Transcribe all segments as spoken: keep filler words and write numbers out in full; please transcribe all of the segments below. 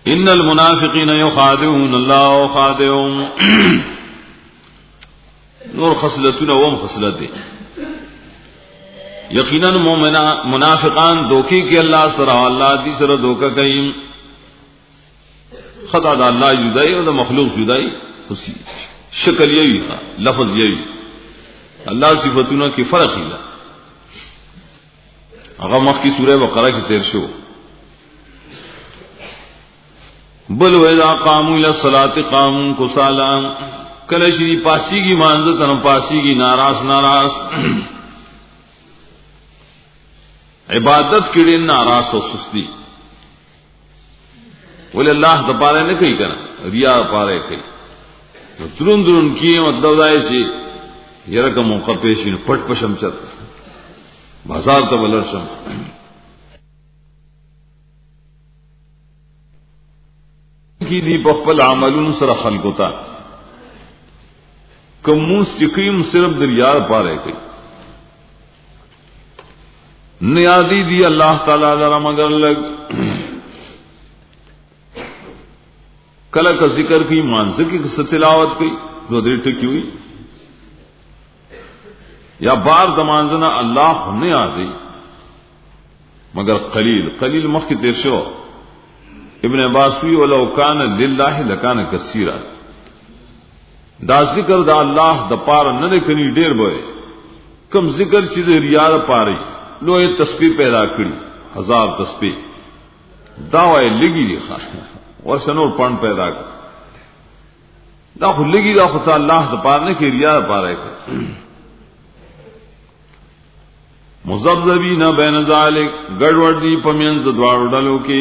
ان المنافقین یخادعون اللہ وخادعهم نور خصلتون وم خصلت دے. یقیناً منافقان دھوکے کے اللہ سرا اللہ دی سر دھوکہ کہیں خطا دا اللہ جدائی اور دا مخلوق جدائی اسی شکل یہی تھا لفظ یہی اللہ صفتوں کی فرق ہی اگر مخ کی سورہ بقرہ کی تیر شو بل ویدا قاموا الی الصلاۃ قاموا کسالا کلشی پاسی کی مانزت نہ پاسی کی ناراض ناراض عبادت کے لیے ناراض و سستی بولے اللہ دپارے نے کہیں کرنا ریا پارے کہیں درون درون کیے مطلب دائے سے یہ رقم موقع پیش پٹ پشم چت بازار تو بلرشم کی دی بخبل عملون سر خلق ہوتا کموس چکیم صرف دریار پارے کہیں نیادی دی اللہ تعالی ذرا مگر لگ کل کا ذکر کی مانسک کی تلاوت کی دو دیر ٹکی ہوئی یا بار دمانزنا اللہ نے آ گئی مگر قلیل قلیل مخ کی تیر شو ابن عباس ہوئی ولو کان للہ لکان کثیرا دا ذکر دا اللہ دا پار نہ کنی ڈیر بوئے کم ذکر چیز ریاض پاری لو یہ تسبیح پیدا کری ہزار تسبیح دعوی لگی دی خواہ اور سنور پن پیدا کر دا خود لگی دا خود اللہ دا پارنے کی ریا دا پارے کر مزبزبین بین ذالک گڑوڑ دی پمینز دوارو ڈلو کی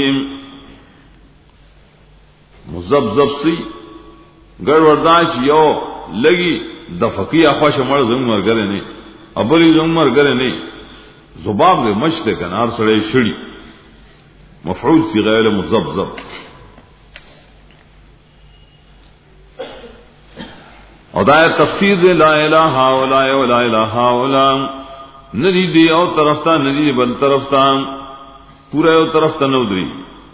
مزبزب سی گڑوڑ داچ یو لگی دا فقی اخواش مر زنگ مر گرے نہیں ابلی زنگ مر گرے نہیں زباب دے مچتے کنار سڑے شڑی مفعول سی غیر مزبزب ادائے تفسیر دے لا الہ الا ولا الہ الا ندی دی او طرف تا ندی بل طرف تا پورا او طرف تا نودری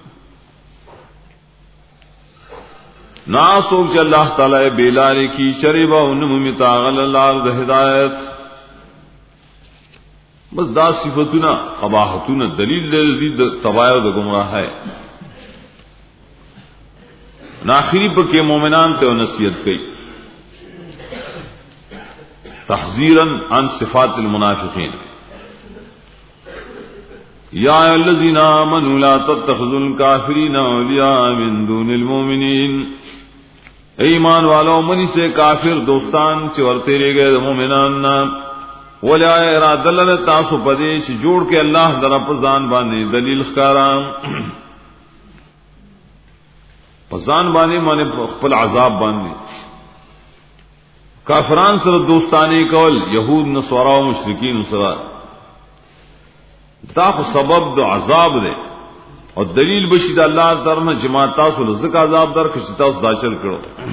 نا سوچ اللہ تعالی بیلاری کی چریبا انم متاغل اللہ دا ہدایت بس دا صفتنا قباحتنا دلیل دلیل تبایر دا گمراہ ہے. ناخری پر کے مومنان تے و نصیحت کی تحذیراً عن صفات المنافقین یا الذین آمنوا لا تتخذوا الکافرین اولیاء من دون المؤمنین ایمان والو منی سے کافر دوستان چورتے رہ گئے مومنان نام ولا ارادہ لنا تاسو پدیش جوڑ کے اللہ در پزان بانے دلیل خکارام پزان بانے مانے خپل عذاب بانے کافران سر دوستانی کول یہود نصارا و مشرکین سرا تاخ سبب دو عذاب دے اور دلیل بشید اللہ درم جماعت تاسو لزک عذاب در کسی تاس داچل کرو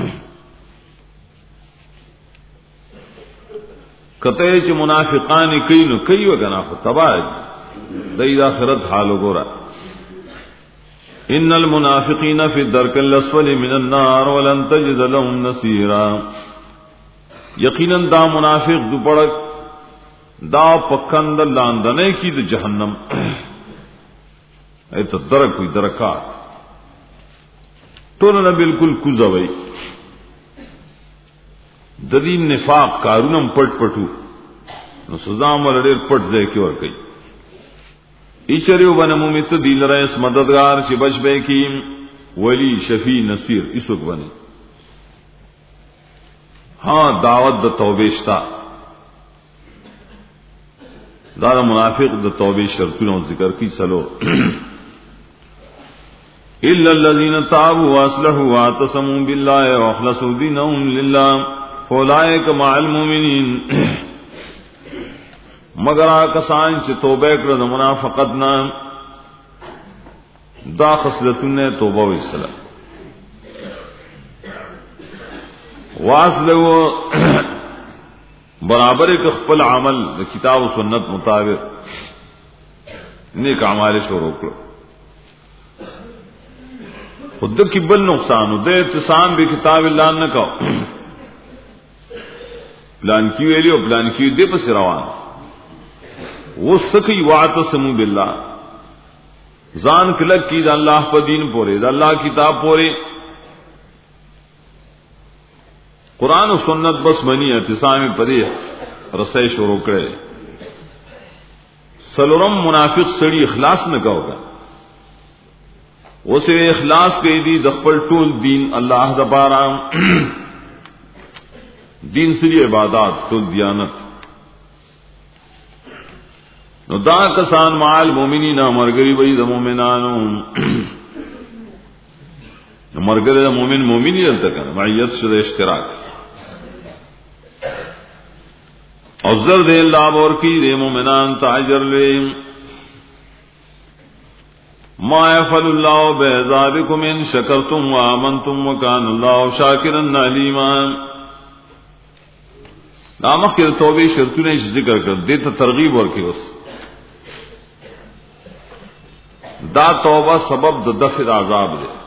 کتے چ منافقان کئی نو کئی وگنا تباہ دید آخرت حالو گورا ان المنافقین فی الدرک الاسفل من النار ولن تجد لهم نصیرا یقیناً دا منافق دو پڑک دا پکند لاندنے کی دا جہنم اے تو درک ہوئی درکات تو نہ بالکل کزوئی ددین نفاق کارونم پٹ پٹو نو سزام ور ډیر پټ ځای کې ور کوي ایچریو بنمو مت دین رئیس مددگار چې بچ به کیم ولی شفیع نصیر اسوک بنی ہاں دعوت د توبې شتا دا منافق د توبې شرطونو ذکر کی سلو الا الذين تابوا واصلحوا واعتصموا بالله واخلصوا دينهم لله فاولئک مع المؤمنین مگر آکسان چھ توبہ کرد منافقت نا دا خصلتن نے توبہ و اصلاح واصلو برابر ایک خپل عمل کتاب و سنت مطابق نیک اعمال شروع کرو خود کی بل نقصان ہو دے اعتصام بھی کتاب اللہ نہ کہو پلان کی ویلی اور پلان کی دے پس روان وہ سکی واعتصموا باللہ زان کلک کی دا اللہ پا دین پورے دا اللہ کتاب پورے قرآن و سنت بس منی اعتصام پدے رسائی شروع کرے سلورم منافق سڑی اخلاص نہ کہو گا اسے اخلاص کہی دی دخپل ٹول دین اللہ دبارا دین سری عبادات ٹول دیانت نو دا کسان معال مومنین مرگری بئی دا مومنانو مرگری دا مومن مومنی دلتا کنا معیت شد اشتراک عذر دے اللہ بورکی دے مومنان تاجر لے ما يفعل الله بعذابكم ان شكرتم وآمنتم وكان الله شاكرا عليما نامخ کے توبہ شرطوں نے ذکر کر دیتا ترغیب اور کی اس دا توبہ سبب دا دفع عذاب دے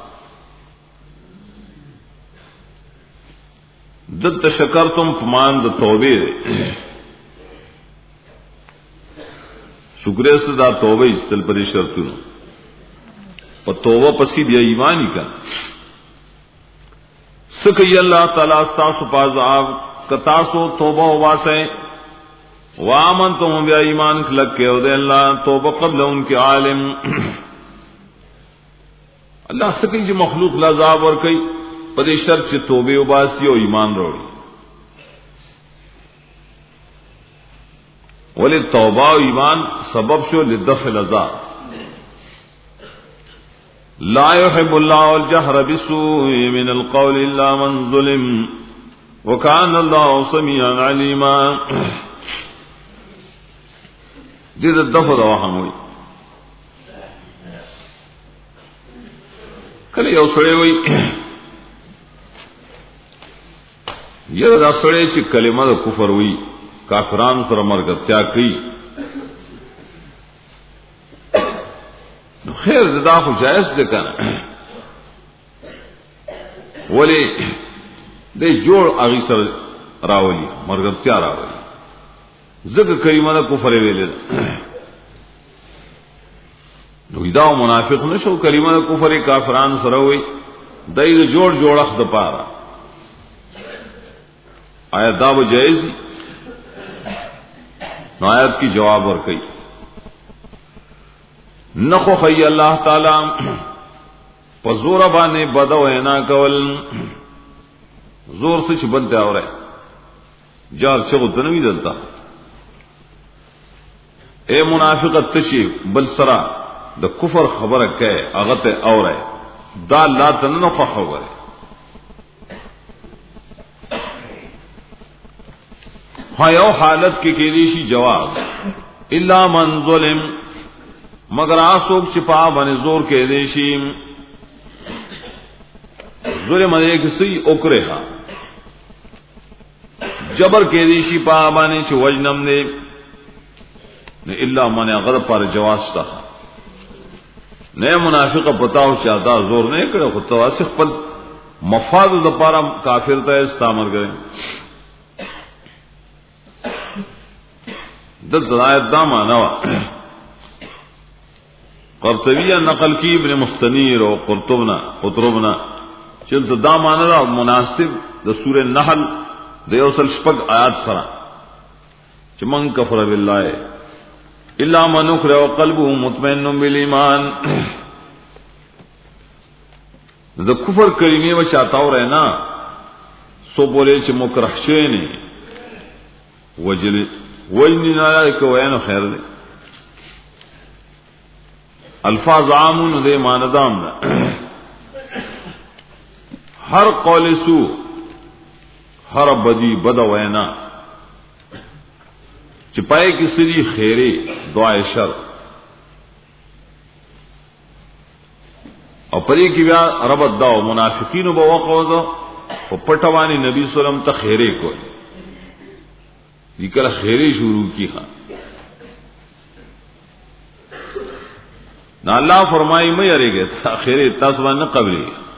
دت شکرتم پمان دا توبہ دے شکر سے دا توبہ استل پر شرطوں اور توبہ پسی دیا ایمانی کا سکی اللہ تعالیٰ ستاسو پازعاب کتاسو توبہ واسے وامن تو ہم بیا ایمان کلک کے او دے اللہ توبہ قبل ان کے عالم اللہ سکی جی مخلوق لذاب اور کئی پدے شرط سے توبہ وباسی و ایمان روڑی ولی توبہ و ایمان سبب شو لدفع العذاب لا يحب الله الجهر بالسوء من القول الا من ظلم وكان الله سميعا عليما دې د دفع د وهم وي کله یو سړی وي یو دا سړی چې کلمه د کفر وي کافرانو سره مرګتیا کوي خیر زدا خو جائز دے کنا ولی دے جوڑ آغی سر راولی مرگبتیا راولی ذکر کریمہ دا کفر ویلے نوی داو منافق نشو کریمہ دا کفر کافران سروی دائی دا جوڑ جوڑ اخد پارا آیت دا وہ جائز نو آیت کی جواب ورکی نخو خی اللہ تعالی پزور بانے بدا وینا کول زور سے چبنتے آ رہے جار چگو تنوی دلتا اے منافقت تشی بل سرا دا کفر خبر کہ اغت اور ہے دا لا تنخو خبر ہے ہاں یو حالت کی کیریشی جواز الا من ظلم مگر آسوک چپا بنے زور کے دیشیم ظلم ایک سی اکرے ہا جبر کے دیشی پا بنے چھ وجنم دے اللہ من غرب پر جواز تا نئے منافق پتاو چاہتا زور نہیں کرے خود تواسق پل مفاد دپارا کافر تا استعمال کریں دل آیت دا مانوا قرطبیہ نقل کی ابن مستنیر و قرطبنا قطربنا چلتا دا مانا مناسب دا سور نحل دا یوصل شپک آیات سرا چھ من کفر باللہ الا من اکرہ و قلبه مطمئن بالایمان دا کفر کریمی و چاہتاو رہنا سو بولے چھ مکرہ شوئے وجل وجنی نالا کہ وینو خیر دے الفاظ عامون دے ماندام دا ہر قول سو ہر بدی بدا وینا چپائے کی سری خیرے دعائے شر اور پری کی بیا ربط داو منافقین بوقو دو اور پٹوانی نبی صلی اللہ علیہ وسلم تا خیرے کو ذکر خیرے شروع کی ہاں نہ اللہ فرمائی میں ارے گے خیر تاسبان نہ قبلی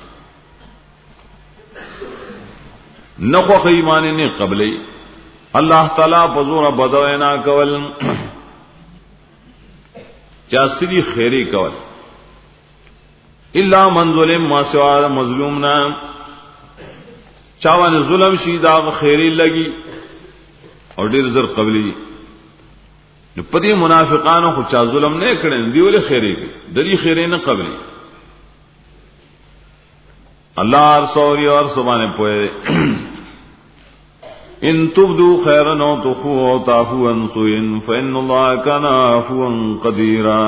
نخو ایمان نے قبلی اللہ تعالی بزور بدوینا کول چاسری خیری کول الا من ظلم ما سوا مظلومنا چاوان ظلم شیدا خیری لگی اور ډیر زر قبلی نو پدی منافقانو خو چا ظلم نه کړي دی ولې خیری دلی خیری نه قبلی اللہ ارسوری اور سبحانه پوئے ان تبدو خیرا او تخفوا او تعفوا عن سوء فإن الله كان عفوا قديرا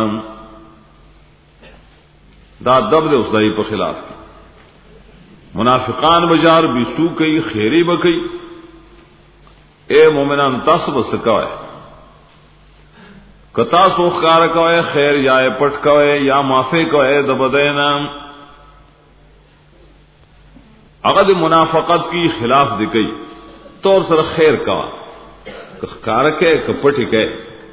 دا دب دے اس دائی پر خلاف منافقان بجار بیسو کئی خیری بکئی اے مومنان تاس بس کوئے کتا سوخ کار کوئے خیر یا پٹ کوئے یا معافی کوئے دبدینا اگر منافقت کی خلاف دکئی تو سر خیر کا کارک ہے کپٹی کے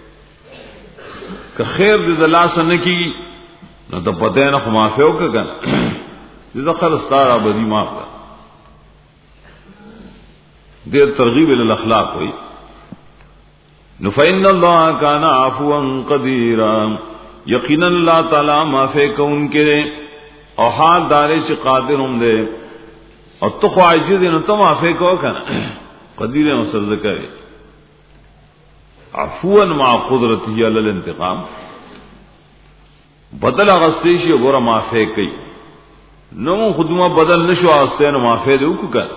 کہ خیر دے اللہ سن کی نہ تو پتہ نہ معافی ہو کہ جیسا خرستارا بدی معاف کا دیر ترغیب الاخلاق ہوئی نفعن اللہ کان عفوا قدیرا یقینا اللہ تعالی معافی کو ان کے اور حال دارے سے قادر ہم دے اور تو خواہش دے نہ تو معافی کو کہنا قدیر مصر ذکر عفوا مع قدرته علی الانتقام بدل اغستیشی گورا معافی کئی نمو خودمہ بدل نشو آستے نو معافی دے اوکو کر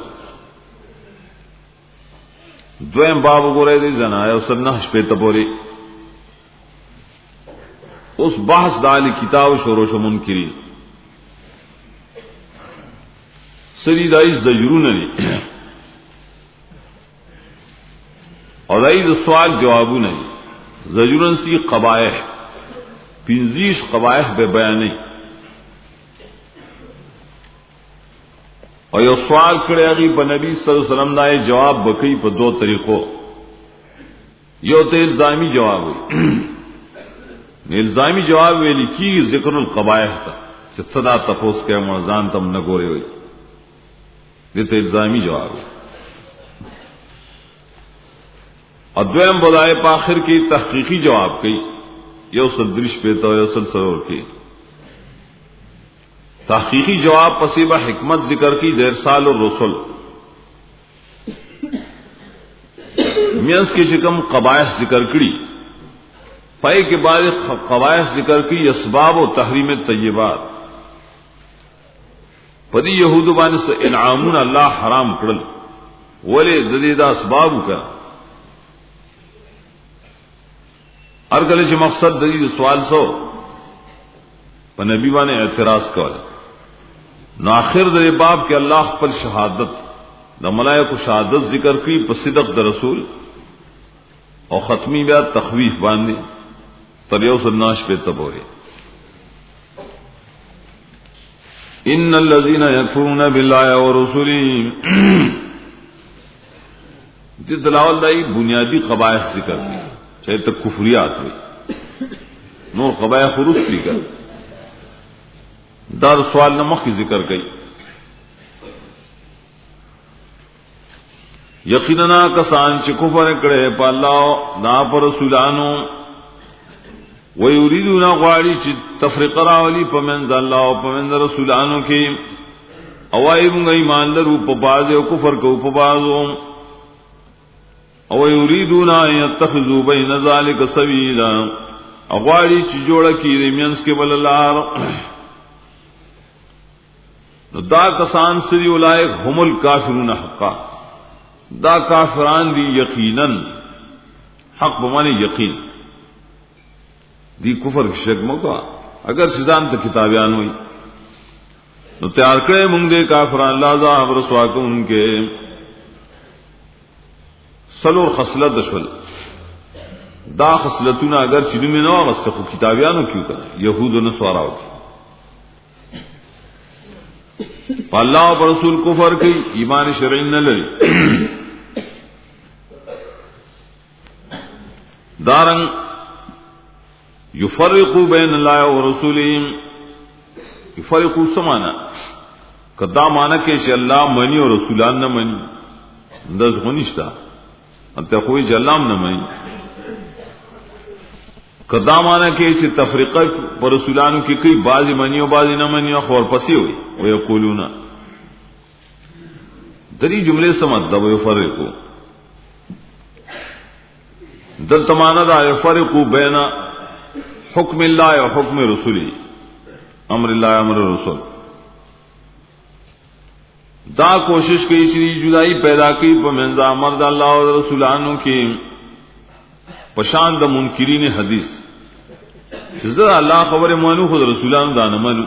دویم باب گورے دے زنایا اسر نحش پیتا پوری اس بحث دالی کتاب شروش منکری سری دائیز زجرون نہیں اور دائیز سوال جوابو نہیں زجرون سی قبائح پنزیش قبائح بے بیانی اور یہ سوال کرے اگی پا نبی صلی اللہ علیہ وسلم دائے جواب بکی پا دو طریقوں یہ تو الزامی جواب ہوئی الزامی جواب ہوئی لکھی ذکر القبائح تا چھ صدا تفوس کے مرزان تم نگورے ہوئی یہ تو الزامی جواب ہوئی اور دویم بدائے پاخر کی تحقیقی جواب کی یہ سل درش پیتا ہو یا سل سرور کی تحقیقی جواب پسیبہ حکمت ذکر کی دیر سال اور رسول میانس کی شکم قبائح ذکر کری فائے کے بعد قبائح ذکر کی اسباب و تحریم طیبات پدی یہود بان سے انعامون اللہ حرام کرل ولی ددیدہ اسباب کا ہر گلے سے مقصد دلیل سوال سو پر نبی بانے اعتراض کر نو آخر در باب کے اللہ پر شہادت دا ملائک کو شہادت ذکر کی پر صدق دا رسول اور ختمی بیا تخویف باندھی تریو سناش پہ تبورے ان الذين يكفرون بالله ورسله دی دلاول دائی بنیادی قبائح ذکر کی چاہے تک کفریات ہوئی نور قبائح خروج کی کر دار سوال نمک کی ذکر گئی یقیناً کسان چ کفر کرے پا اللہ نا پر رسولانو ویریدون غواړي چې تفریق راولي په منځ الله او په منځ رسولانو کې اوای موږ ایمان لرو په باز او کفر کو په بازو او یریدون ان يتخذوا بين ذلك سبيلا غواړي چې جوړه کړي مینس کې بل لار نو دا کسان سری اولئک هم الکافرون حقا دا کافران دی یقینا حق بمعنی یقین دی کفر کی شک مکا اگر سزان تو کتابیان ہوئی نو تیار کرے منگ دے کافران لازا رسوا کو ان کے سلور خصلت دشول دا خصلتون اگر چنو میں نو مستقو کتابیانو کیوں کرے یہود و نسواراو کی پا اللہ و رسول کفر کی ایمان شرعی نہ لری دارنگ یفرقوا بین اللہ و رسولہم یفرقوا سمانا کدا مانا کہ اللہ منی اور رسولان نہ منی دس غنشتا انت کوئی جلام نہ میں قدامانہ کے اسی تفریقہ پر رسولانو کی کئی بعضی منیو بعضی نہ منیو خور پسی ہوئی ویقولون دری جملے سمجھ دا ویفرقو دل تمانا دا یفرقو بین حکم اللہ و حکم رسولی امر اللہ امر رسول دا کوشش کی چیز جدائی پیدا کی پمنزا امر دا اللہ و رسولانو کی پشان دا منکرین حدیث زر اللہ خبر مانو خود رسولانو دا نمانو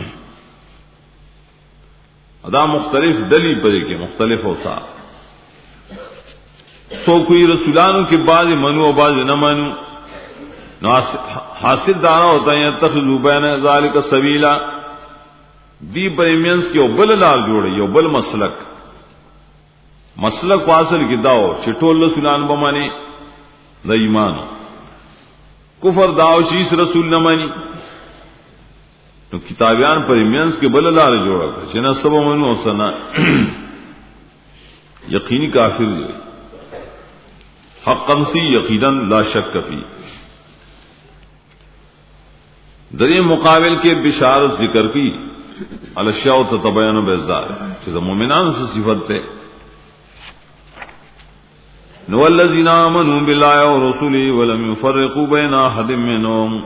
ادا مختلف دلی پدے کے مختلف ہوتا سو کوئی رسولانو کے بعض منو و بعض نہ منو حاصل دارا ہوتا ہے تخذو بین ذالک سبیلا دی پریمینس کے بل لار جوڑے یو بل مسلک مسلک واصل کی داو چٹول رسولان بمانی دا ایمان کفر داو چیز رسول نہ مانی تو کتابیان پریمینس کے بل لار جوڑا چنا سب منو سنا یقینی کافر جو حقا سی یقیناً لا شک فی درے مقابل کے بشارت ذکر کی الاشیاء تتبین بیزدار چیزا مومنان سے صفت تے نو الذین آمنوا باللہ ورسولہ ولم یفرقوا بین احد منہم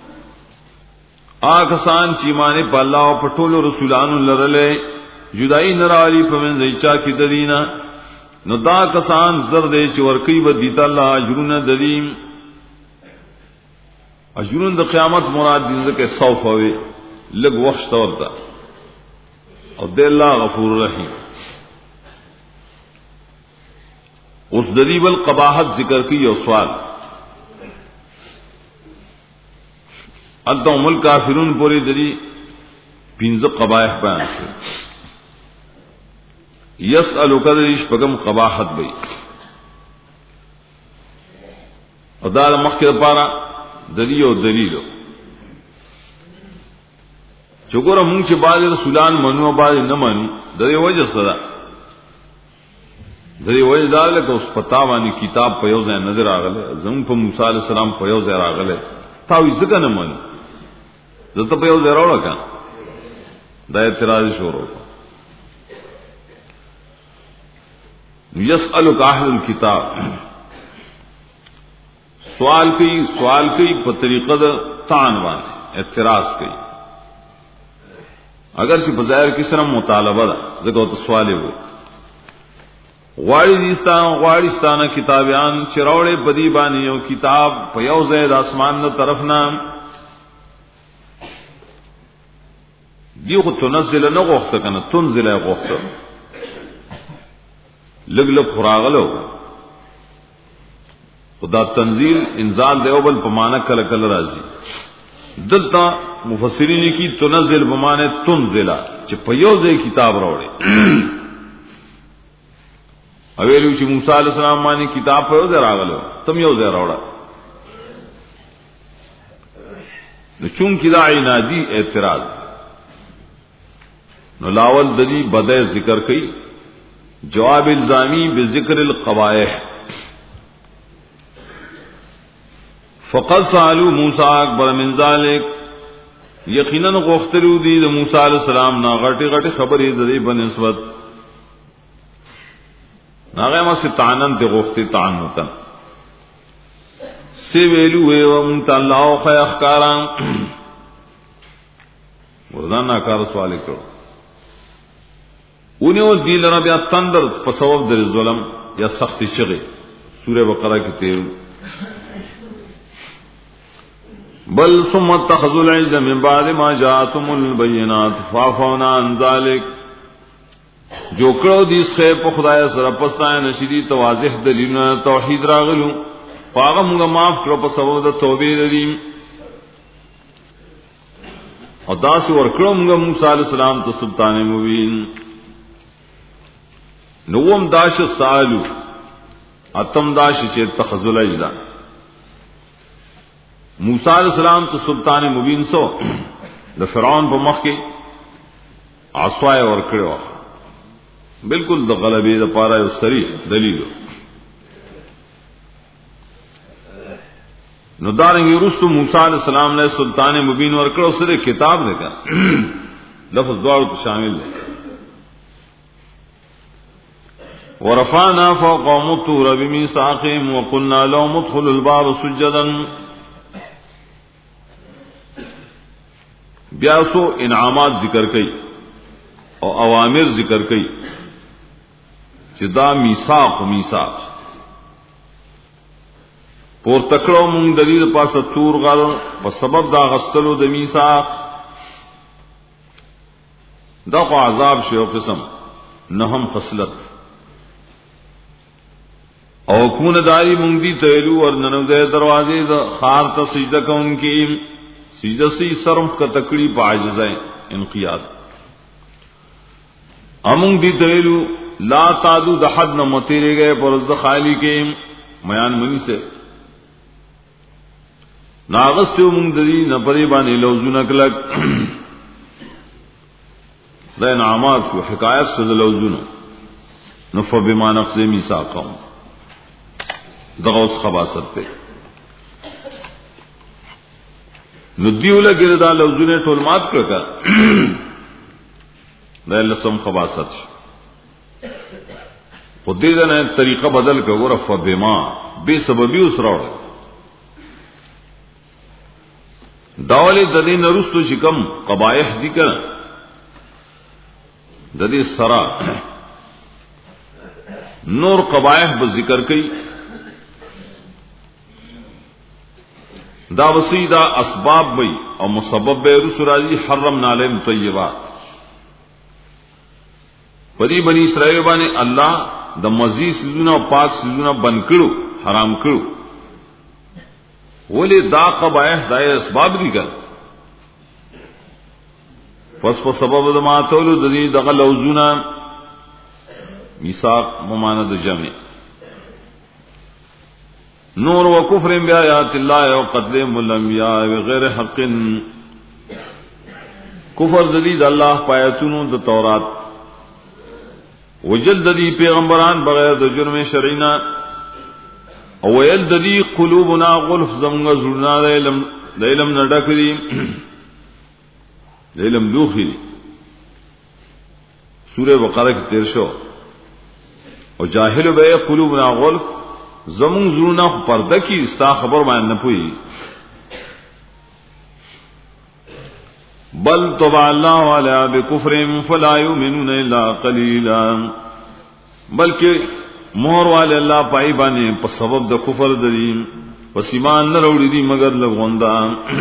آکسان چیمانے پا اللہ و پٹول رسولان لرلے جدائی نرالی پمن زیچا کی درینا نو دا کسان زردے چورکی با دیتا اللہ اجرون دریم اجرون دا قیامت مراد دین کے صوف ہوئے لگ وقت طورتا اور دے اللہ غفور رحیم اس دریب القباحت ذکر کی یہ سوال ادم الکافرون پوری دری پینز قبائح بیان سے یس الکدریش پگم قباحت بئی ادار مخیر پارا دلیو دلیلو چکورا مونگ چھ بعض رسولان منو بعض نہ منو دری وجہ صدا دری وجہ دار لکا اس پتاوانی کتاب پیوزے نظر آگلے زمون پا موسیٰ علیہ السلام پیوزے آگلے تاوی زکا نہ منو زتا پیوزے روڑا کان دا اعتراض شورو کا یسألک اہل الکتاب سوال کی سوال کی پر طریقہ دا طعن وانے اعتراض کی اگرچہ بظاہر کس طرح مطالبہ دا ذکر تو سوالے ہوئے غواری دیستان غواری ستانا کتابیان چروڑے بدی بانیوں کتاب پیو زید آسمان دا طرفنا دی خود تنزل نغوخت کنا تنزل غوخت لگ لگ خراغلو خدا تنزیل انزال دیوبل پمانا کل کل رازی دلتا مفسرین کی تنزل بمانے تنزلا چھ پیوزے کتاب روڑے اویلو چھ موسیٰ علیہ السلام مانی کتاب پیوزے راغلو تم یوزے روڑا چونکہ دا عنادی اعتراض نو لاول دلی بدے ذکر کئی جواب الزامی بذکر القبائح فقد سالو موسیٰ اکبر من ذالک یقیناً غختلو دی دا موسیٰ علیہ السلام نا غٹی غٹی خبری دری بنسبت ناغیمہ سے تعنن تے غختی تعنتن سی ویلو وے ومتا اللہ خی اخکاران وردان ناکار سوالی کرو انہوں دیل ربیا تندر پسوب در ظلم یا سخت شغی سورہ بقرہ کی تیرو بل ثم اتخذوا العجل من بعد ما جاءتهم البينات فعفونا عن ذلك جو کرو دیس خیر پا خدای سر پستائے نشیدی تو واضح دلیلنا توحید راغلو پاغا مونگا معاف کرو پا سبب دا توبی دلیم اور دا سے ورکڑو مونگا موسیٰ علیہ السلام تو سلطان مبین نوم داش سالو اتم داش چه اتخذوا العجل موسیٰ علیہ السلام تو سلطان مبین سو دا فرعون پا مخ کے عصوائے ورکڑے وقت بالکل د غلبې د پاره یو صریح دلیل. نو دارنګ رستو موسی علیہ السلام نے سلطان مبین ورکړو سره کتاب لکھا لفظ دوار کو شامل ہے. ورفعنا فوقهم الطور بميثاقهم وقلنا لهم ادخلوا الباب سجدا. بیا سو انعامات ذکر کئی اور اوامر ذکر کئی چې دا میثاق میثاق پور تکړو مونږ د دې پاسه تور غل په سبب دا غستلو د میثاق دا خو عذاب شیو قسم نهم خصلت او کون داری مونږ دی تیلو اور ننو دے دروازے دا خار ته سجدہ کوونکی سجدہ سی سرم کا تکڑی پا عجزائیں انقیاد امونگ دی تیلو لا تادو دحد نہ متیرے گئے پر از خالی کے میان منی سے ناغست مونگ دی نہ پری بانی لوزو نکلک دا انعامات کو حکایت سے لوزو نفع بما نقض میثاقهم دغوس خباست پہ ندیو لگے دا لوزو نے ٹول مات کر کا دا لسم خباست خود دے نے طریقہ بدل کر وہ رفع بما بے سببی اس روڑ داولی ددی نرستو شکم قبائح دی کر ددی سرا نور قبائح بذکر کئی دا وسیدہ اسباب بئی اور مسبب بے رسول راضی حرمنا علیہم طیبات پدی بنی اسرائیل بانے اللہ دا مزید سیزونا پاک سیزونا بن کرو حرام کرو ولی دا قبائح دائے اسباب دی کر پس پس سبب دا ماتولو دا دی دغل اوزونا میثاق مماند جمع نور و کفر بیاات اللہ و قتل الانبیاء بغیر حق کفر ددید اللہ پایتونو د تورات وجل ددی پیغمبران بغیر د جرم شرعینا او ویل ددی قلوبنا غلف زمغ زرنا علم علم نډکری علم لوخی سورہ بقرہ کی تیر شو او جاہل بے قلوبنا غلف زمون زرنا پردہ کی ستا خبر مان نہ پوئی بل طبع اللہ علی بکفرهم فلا یؤمنون الا قلیلا بلکہ مہر والے اللہ پائی بانے په سبب د کفر دری پس ایمان نہ روڑی دی مگر لغوندا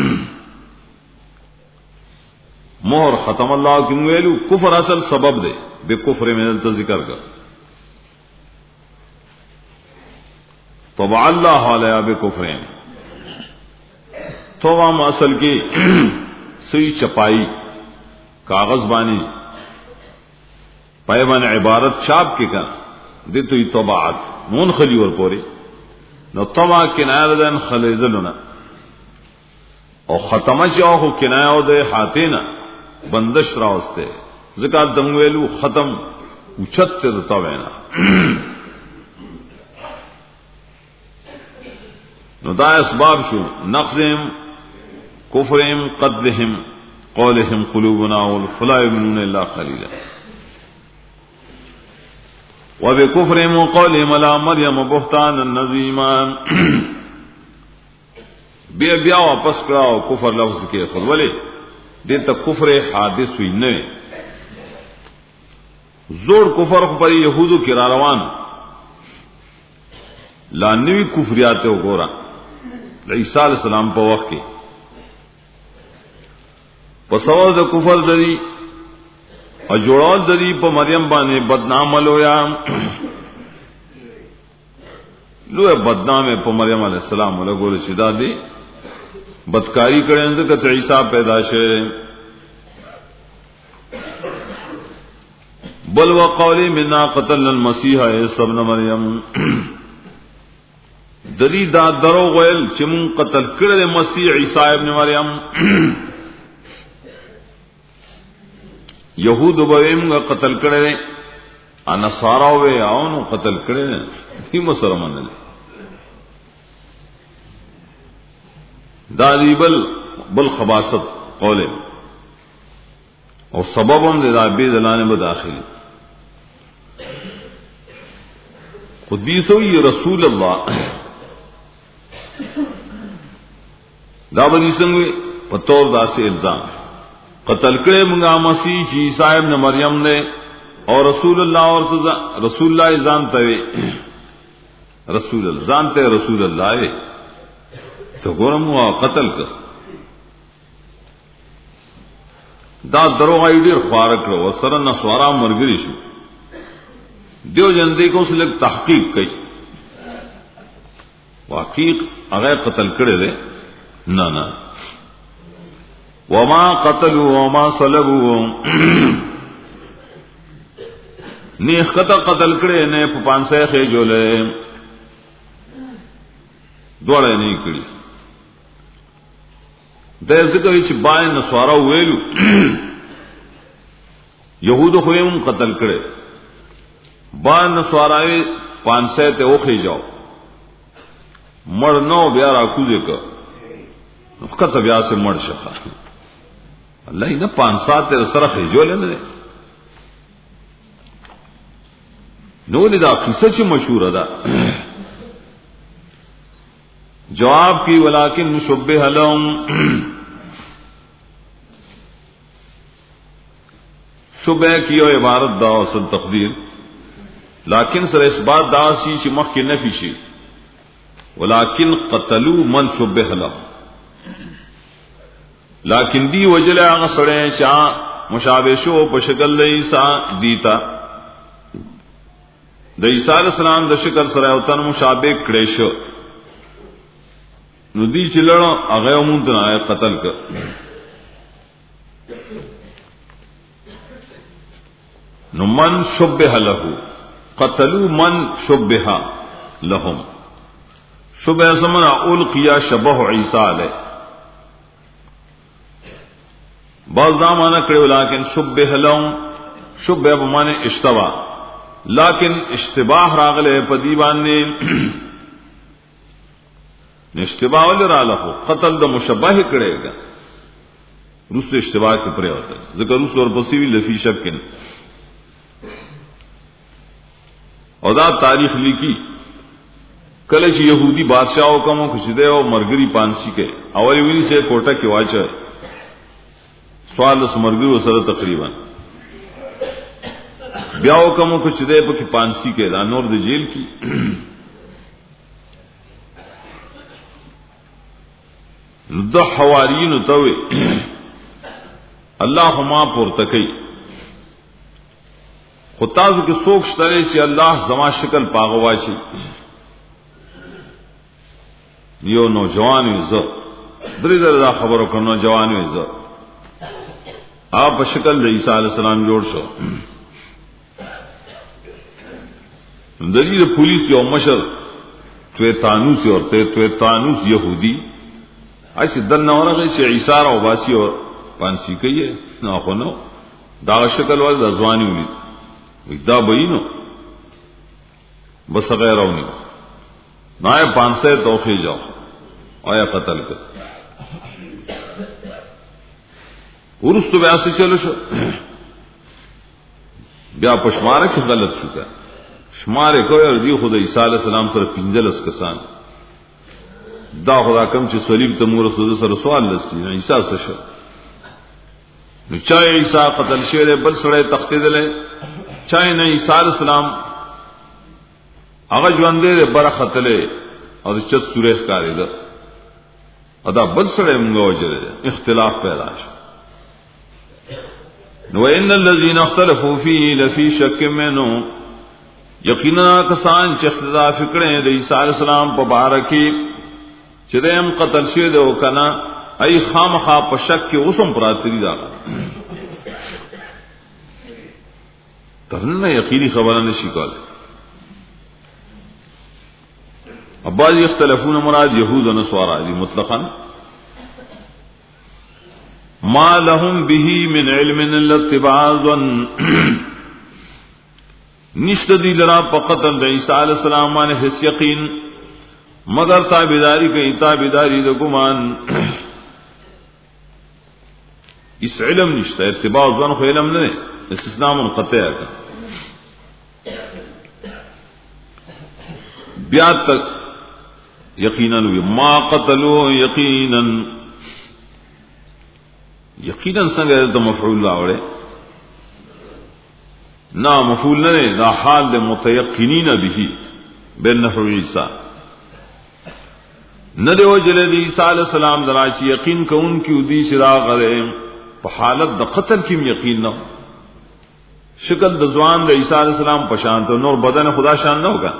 مہر ختم اللہ کی ویلو کفر اصل سبب دے بکفر میں ذکر کر طبع اللہ علیہ بکفرین تو ہم اصل کی سوئی چپائی کاغذ بانی پیمان عبارت چاپ کے کا دی تو طبعات نون خلی ور پوری نو طبع کنایہ دن خلیدلنا او ختمہ چاہو کنایہ دے حاتینا بندش راوستے ذکر دنگویلو ختم اچھت تے طبعنا نو دا اسباب شو نقضهم کفرهم قتلهم قولهم قلوبنا فلا يؤمنون الا قليلا وبكفرهم وقولهم على مريم بهتانا عظيما بیا بیا واپس کراو کفر لفظ کے خود ولی دیتا کفر حادث ہوئی نئے زور کفر پر یہودو کی راروان لانوی کفریاتے ہو گورا عیسیٰ علیہ السلام پا وقت کے پسور دا کفر دری اور جوڑال دری پا مریم بانے بدنام لویا لویا بدنام پا مریم علیہ السلام لگو رشدہ دی بدکاری کریں اندکت عیسیٰ پیدا شئے بل وقولی منا قتلنا المسیح عیسی ابن مریم دری دا درو غیل چمون قتل کرے مسیح عیسیٰ ابن مریم یہود بویم گا قتل کرے انا سارا ہوئے آؤ قتل کرے ہی مسلمان نے دادی بل بل خباست قولے اور سبب ہم دے بے دلانے میں داخلی خودیس ہوئی رسول اللہ دا بدی سنگوے پتور دا سے الزام قتل کرے منگا مسیح چی عیسیٰ ابن مریم نے اور رسول اللہ اور رسول اللہ جانتے رسول اللہ جانتے رسول اللہ تو گورم ہوا قتل کر دا درو آئی ڈیر خوارک رو سر نسوارا مرگری شو دیو جندے کو سے لگ تحقیق کئی واقعیق اگر قتل کرے دے نا نا وما قتلوا وما صلبوا نیخ قتل قتل کرے نے پانسے خے جو لے دوڑے نہیں کری دے ذکر چ بائے نسوارا ویلو یہود خویم قتل کرے بائے نسوارا پانسے تے اوکھے جاؤ مڑ نو بیا راکو دے کر قتل بیا سے مڑ شخا اللہ ہی نا پانسا تے سر خیجو لینے نو دا قصہ چ مشہور ادا جواب کی ولیکن شبہ لهم شبہ کیو عبارت دا اصل تقدیر لیکن سر اس بات دا سی چ مخ کی نفی شی ولیکن قتلوا من شبہ لهم لیکن دی وجل هغه سره چا مشابه شو په شکل د عیسی دیتا د عیسی علیہ السلام د شکل سره او تن مشابه کړي شو نو دی چلڑ هغه مونږ نه قتل کړ نو من شبه له قتلوا من شبه لهم شبه سمنا القیا شبه عیسی علیہ بعض دامانا کرے لیکن شبہ لهم شبہ بمانے اشتبا لیکن اشتباہ راغلے پدیبان نے اشتباہ والی رالہو قتل دا مشبہ کرے گا رس اشتباہ کے پرے ہوتا ہے ذکر رس اور بصیوی لفی شکن اور دا تاریخ لکھی کلچ یہودی بادشاہوں کموں کشدے اور مرگری پانسی کے اولی وینی سے کوٹا کی واچہ سوال مرگری و سر تقریباً بیاو کموں کشدے پا کی پانسی کے دا نور دی جیل کی دا حوارین توے اللہ ما پورتکی خطاز کے سوک شترے چی اللہ زما شکل پاغواشی یو نوجوان ویزا دری در دا خبرو کر نوجوان ویزا آپ شکل دا عیسیٰ علیہ السلام جوڑ شو دلیل پولیس یو مشر تویتانوس اور تویتانوس یہودی ایسی دن نورا گئی چی عیسیٰ را باسی اور پانسی کئی ہے نا خونو دا شکل والا دا زوانی ہوئی دا بئینو بس غیر رونی نائے پانسے توخی جاؤ آیا قتل کر ارس تو بیاسی چلو شو بیا پشمارے کی غلط شکا شمارے کوئی اور دی خدا عیسیٰ علیہ السلام سر پنجلس کسان دا خدا کم چی صلیب تمور رسول سر سوال لسی عیسیٰ سشو نو چاہے عیسیٰ قتل شیر بل سڑے تختی دلے چاہے نہ عیسیٰ علیہ السلام اگر جواندے دے برا قتلے اور چت سوریخ کاری دا ادا بل سڑے منگا وجرے اختلاف پیدا شو نو ان الذين اختلفوا فيه لفي شك منه یقینا کسان چې اختلاف کړي د عیسی علیہ السلام په باره کې چې دیم قتل شوی دی او کنا ای خامخا په شک کې اوسم پراتری دا ترنه یقیني خبره نشي کوله اباظ اختلافون مراد یہود و نصارا دی مطلقا ما لهم به من علم الا اتباع الظن نشت دی لرا پقتل دا عیسیٰ علیہ السلام مانے حس یقین مگر تابداری کئی تابداری دا گمان اس علم نشتا اتباع ظن خو علم نہیں استثناء منقطع کا بیات تک یقیناً ما قتلوا یقیناً یقیناً سنگے تو مفعول لاوڑے نا مفعول نہ دا حال دے متیقنین بھی بین نحو عیسیٰ نہ دے وجلے دی عیسیٰ علیہ السلام دراچی یقین کو ان کی ادی شراغ غرے پا حالت دا قتل کیم یقین نہ شکل دا زوان دا عیسیٰ علیہ السلام پشانت نور بدن خدا شان نہ ہوگا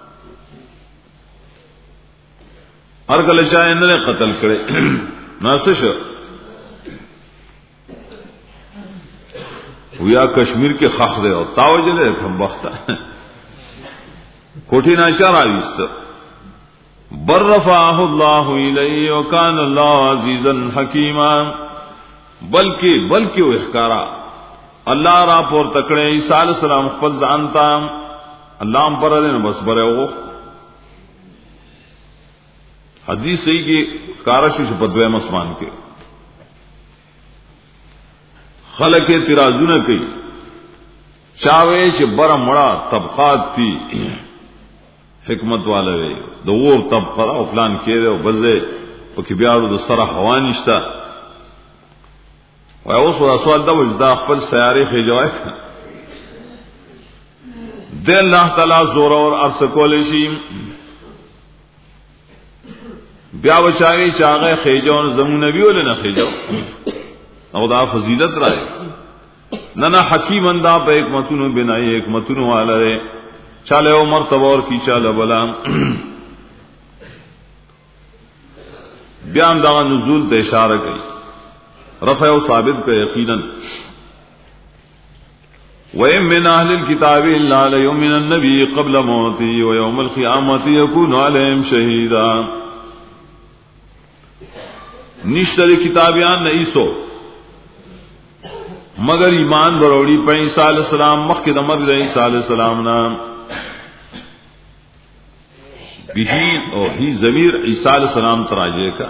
ہر کل شاہ نے قتل کرے ناسش یا کشمیر کے خاخ دے اور تاوجلے ہم بختہ کوٹھی ناشار آویست بر رفعہ اللہ الیہ وکان اللہ عزیزا حکیما بلکہ بلکہ وہ اخکارا اللہ را پور تکڑے عیسیٰ علیہ السلام خفض زانتا اللہ ہم پر دیں بس برے وہ حدیث صحیح کی کارشی شپدوے مسمان کے خلق ترازو نہ کئی چاوے چ بر مڑا طبقات تھی حکمت والا وے دو وہ طبقہ او فلان کے دے بزے پکی بیارو دو سرا ہوا نشتا و اوس سوال دا وجدا خپل سیارے خجوائے دے اللہ تعالی زور اور عرض کولے شی بیا بچاوی چاغه خیجون زمون نبی ولې نه خیجو او دا فضیلت رائے ننا حکیم اندا پہ حکمتونو بنائی حکمتونو والا ہے چالے او مرتبہ اور کی چالے بلا بیان دا نزول تے اشارہ کی رفع و ثابت پہ یقینا وَإِن مِّنْ أَهْلِ الْكِتَابِ إِلَّا لَيُؤْمِنَنَّ بِهِ قَبْلَ مَوْتِهِ وَيَوْمَ الْقِيَامَةِ يَكُونُ عَلَيْهِمْ شَهِيدًا نشتر کتابیان نئیسو مگر ایمان بروڑی پہ عیسیٰ علیہ السلام مخد مرد عیسیٰ علیہ السلام نام بہین اور ہی ضمیر عیسیٰ علیہ السلام تراجے کا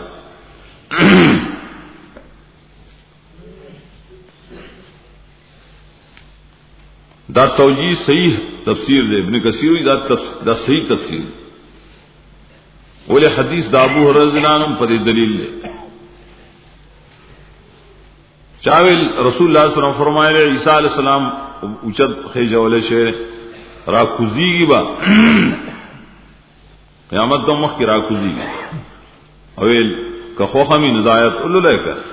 دا توجیہ صحیح تفسیر دے ابن کثیر دا, دا صحیح تفسیر بولے حدیث دا ابو ہریرہ رضی اللہ عنہ پر دلیل لے چاول رسول اللہ صلی اللہ علیہ وسلم فرمائے رہے عیسیٰ علیہ السلام اچت خیجہ والے شعر راکوزی گی با قیامت دو مخ کی راکوزی گی اویل کہ خوخمی ندایت اللہ لے کر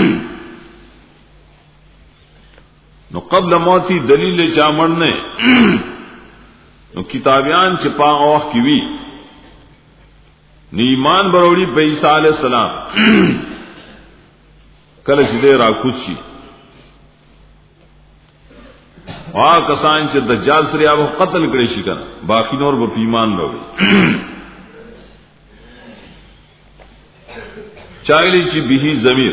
نو قبل موتی دلیل چامڑنے نو کتابیان چپا اوخ کی وی نی ایمان بروڑی پہ عیسیٰ علیہ السلام کل چلے راکوز شی آ کسان چ دجال سری آب قتل کرے شی کنا باقی نور با ایمان روڑی چاہلی چی بھی ضمیر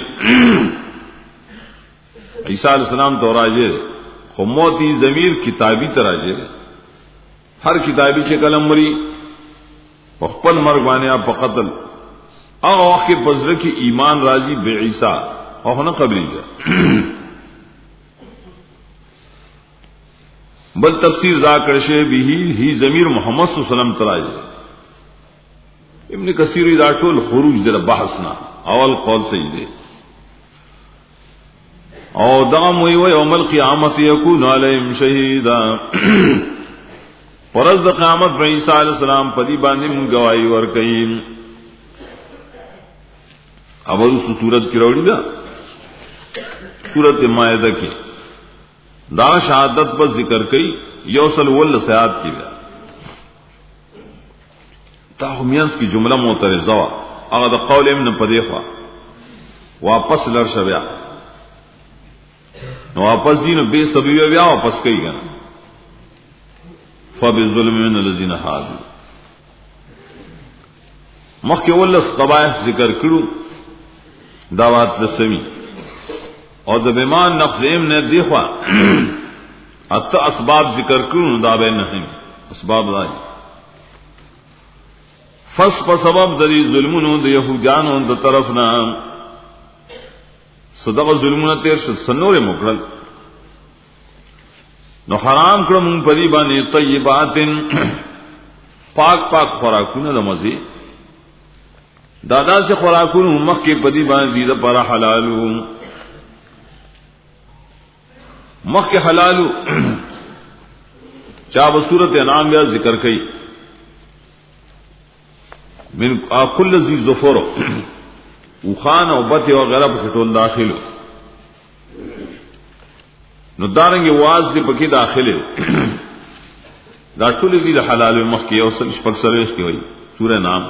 عیسیٰ علیہ السلام تو راجے خو موتی ضمیر کتابی تراجے ہر کتابی چ کلم مری وقپل مرگوانے آپ قتل اغا وقت بزر کی ایمان راضی بے عیسیٰ اور نہ قبری گا بل تفسیر دا کرشے بھی ہی ضمیر محمد صلی اللہ علیہ وسلم تراجے ابن کثیر دا ټول خروج در بحث نہ اول قول صحیح دے او دغم وی وی یوم القیامت یکون علیہم شہیدا پرز دا قیامت پر عیسیٰ علیہ السلام پدی باندیم گواہی ورکیم اب اس صورت کی روڑی دا صورت مائدہ کی دا شہادت پر ذکر کئی یوصل ول سیاد کی دا تاہمینس کی جملہ معترضہ اگر دا قول امن پدیخوا واپس لرش بیا واپس دین بے سبیو بیا واپس کئی گنا فبظلم من الذین هادوا مخ ولس قبائح ذکر کرو دعوات لسمی اور د بیمان نقضیم نے دیخوا ات اسباب ذکر کروں دا بے نہیں اسباب دای فس په سبب د ظلمونو د یهودانو د طرفنا صدق ظلمونه تیر سنور مکرل نو حرام کړم مون پری باندې طیبات پاک پاک خوراکونه د مزي دادا سے خوراکونه مخ کې پری باندې د پر حلالو مخ کې حلالو چا په صورت انعام بیا ذکر کړي من کل ذی ظفر وخان او بت او غیره په ټول داخلو نو دارنګي واز دې پکې داخله دا ټول دې د حلال مخ کې او سل شپږ سره کې وایي سورہ نام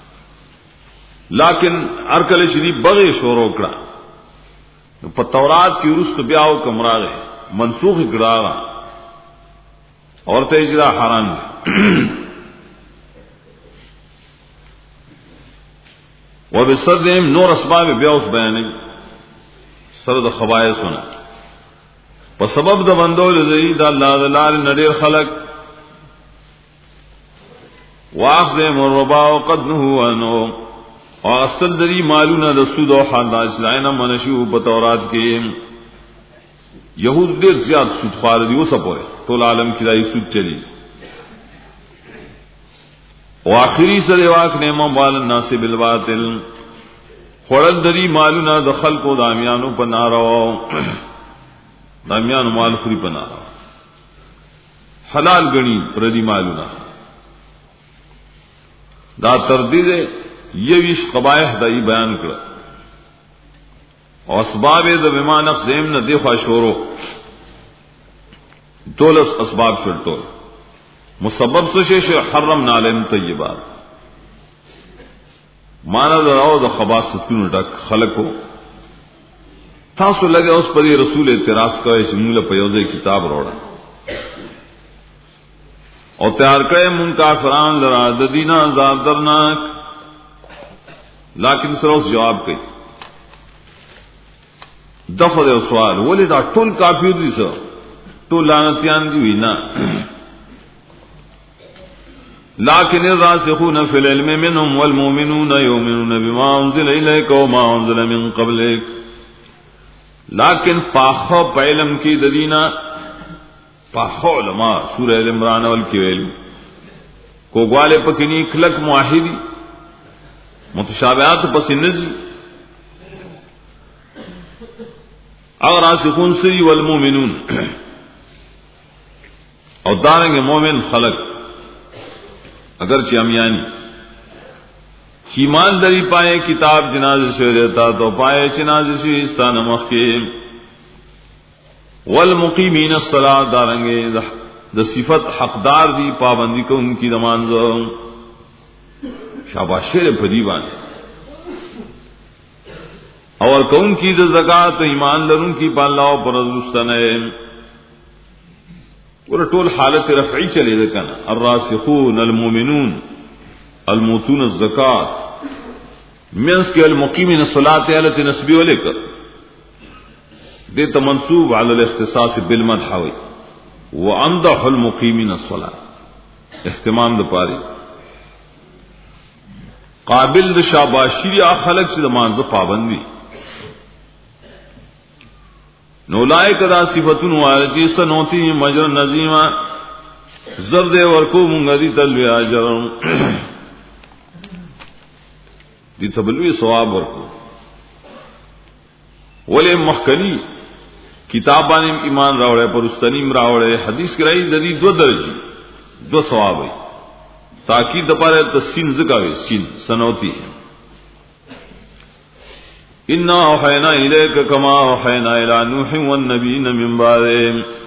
لیکن ارکل شریف بغي شروع کړه په تورات کې ورست بیا او کمراغه منسوخ کړه اور ته اجرا حرام وبصدهم نور اسباب بیاوس بیانې سره د خبائثونه په سبب د بندول زئی د الله د لار نړۍ خلق واخذهم الربا وقدنه انه واصل دری مالونه د سود او حلال اسلام منشو په تورات کې یہود ډیر زیات سود خوار دي اوسه پوره ټول عالم کې دای سود چلی او اخری سره واک نعمه مال الناس بالباطل خړل دری مالونه د خلقو دامیانو په نارو دامیانو مال خوري په نارو حلال غني پردي مالونه دا تردید یویش قبایح دای بیان کړ او اسباب د بما نقزم نه دی خاشورو دولس اسباب شرطو مسبب څه شي حرمنا علیهم طیبات مانا دراو د خباستونو ډک خلقو تاسو لګه اوس پر رسول اعتراض کوي چې موږ په یوځای کتاب وروړه او تیار کړه مون کافران لرا د دینه عذاب درناک لیکن سره جواب کوي دغه سوال ولې دا ټول کافر دي سو ټول لعنتيان دي وینا لكن الراسخون في العلم منهم والمؤمنون يؤمنون بما انزل اليك وما انزل من قبلك لیکن پاخو پہلم کی ددینا پاخو علماء سورہ ال عمران اول کی ویل کو گوالے پکنی کلک موحدی متشابہات پس نزی اور راسخون سری والمؤمنون اور دارنگ مومن خلق اگرچہ امیانی ایمان دری پائے کتاب جناز سے دیتا تو پائے چناز سے استان مخ کے والمقیمین الصلاۃ دارنگے د صفت حقدار دی پابندی کو ان کی نماز شاباشر پدیوان اور کون کی زکات ایمان لرون کی پالا پر رستنے اور ټول حالت رفعی چلے ده کنه الراسخون المؤمنون الموتون الزکات منس کے المقیمین الصلاۃ حالت نسبی ولیکر دیتا منصوب علی الاختصاص بالمدح ہوئی وامدح المقیمین الصلاۃ اہتمام د پاری قابل د شاباشی خلق سے نماز پابندی نولائے کدا صفتن والتی سنوتی مجر نظیمہ زرد ورکو منگدی تلوی آجر دی تبلوی ثواب ورکو ولی مخکنی کتابان ایمان راوڑے پرستنیم راوڑے حدیث کرائی ددی دو درجی دو ثواب ہے تاکید دپارے تسین ذکاوی سین سنوتی انا اوحینا الیک کما اوحینا الی نوح والنبیین من بعدہ